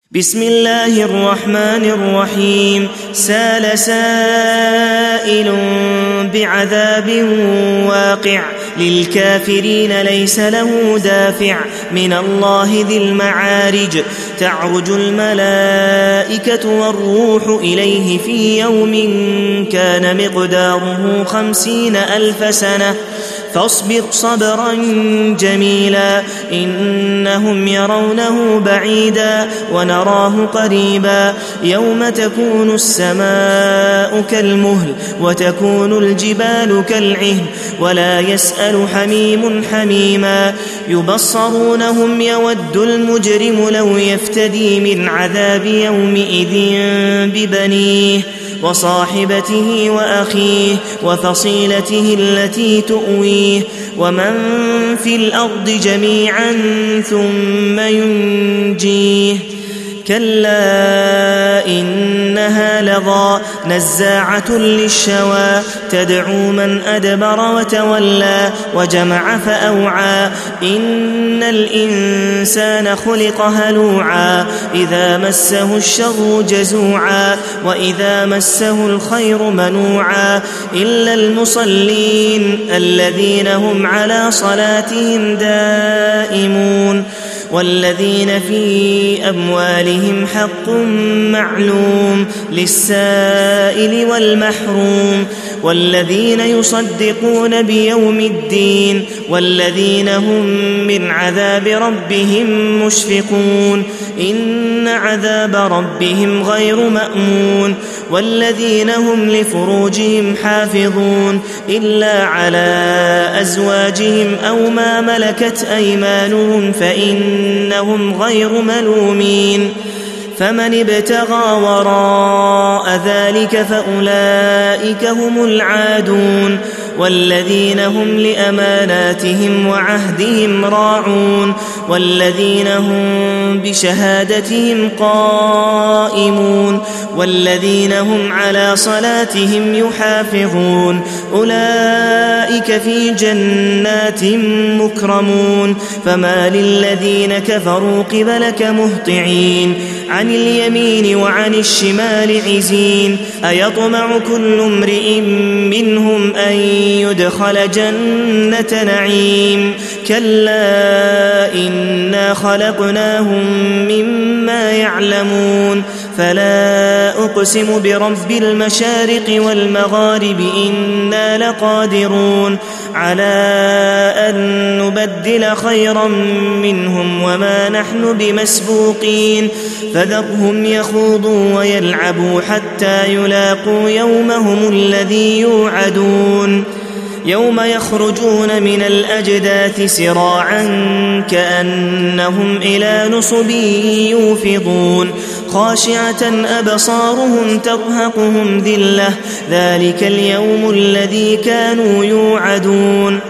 بسم الله الرحمن الرحيم. سال سائل بعذاب واقع للكافرين ليس له دافع من الله ذي المعارج. تعرج الملائكة والروح إليه في يوم كان مقداره 50,000 سنة فاصبر صبرا جميلا إنهم يرونه بعيدا ونراه قريبا يوم تكون السماء كالمهل وتكون الجبال كالعهن ولا يسأل حميم حميما يبصرونهم يود المجرم لو يفتدي من عذاب يومئذ ببنيه وصاحبته وأخيه وفصيلته التي تؤويه ومن في الأرض جميعا ثم ينجيه كلا إنها لظى نزاعة للشوى تدعو من أدبر وتولى وجمع فأوعى إن الإنسان خلق هلوعا إذا مسه الشر جزوعا وإذا مسه الخير منوعا إلا المصلين الذين هم على صلاتهم دائمون والذين في أموالهم حق معلوم للسائل والمحروم والذين يصدقون بيوم الدين والذين هم من عذاب ربهم مشفقون إن عذاب ربهم غير مأمون والذين هم لفروجهم حافظون إلا على أزواجهم أو ما ملكت أيمانهم فإنهم غير ملومين فمن ابتغى وراء ذلك فأولئك هم العادون والذين هم لأماناتهم وعهدهم راعون والذين هم بشهادتهم قائمون والذين هم على صلاتهم يحافظون أولئك في جنات مكرمون فما للذين كفروا قبلك مهطعين عن اليمين وعن الشمال عزين أيطمع كل امرئ منهم أن يدخل جنة نعيم كلا إنا خلقناهم مما يعلمون فلا أقسم برب المشارق والمغارب إنا لقادرون على أن نبدل خيرا منهم وما نحن بمسبوقين فذرهم يخوضوا ويلعبوا حتى يلاقوا يومهم الذي يوعدون يوم يخرجون من الأجداث سراعا كأنهم إلى نصب يوفضون خاشعة أبصارهم ترهقهم ذلة ذلك اليوم الذي كانوا يوعدون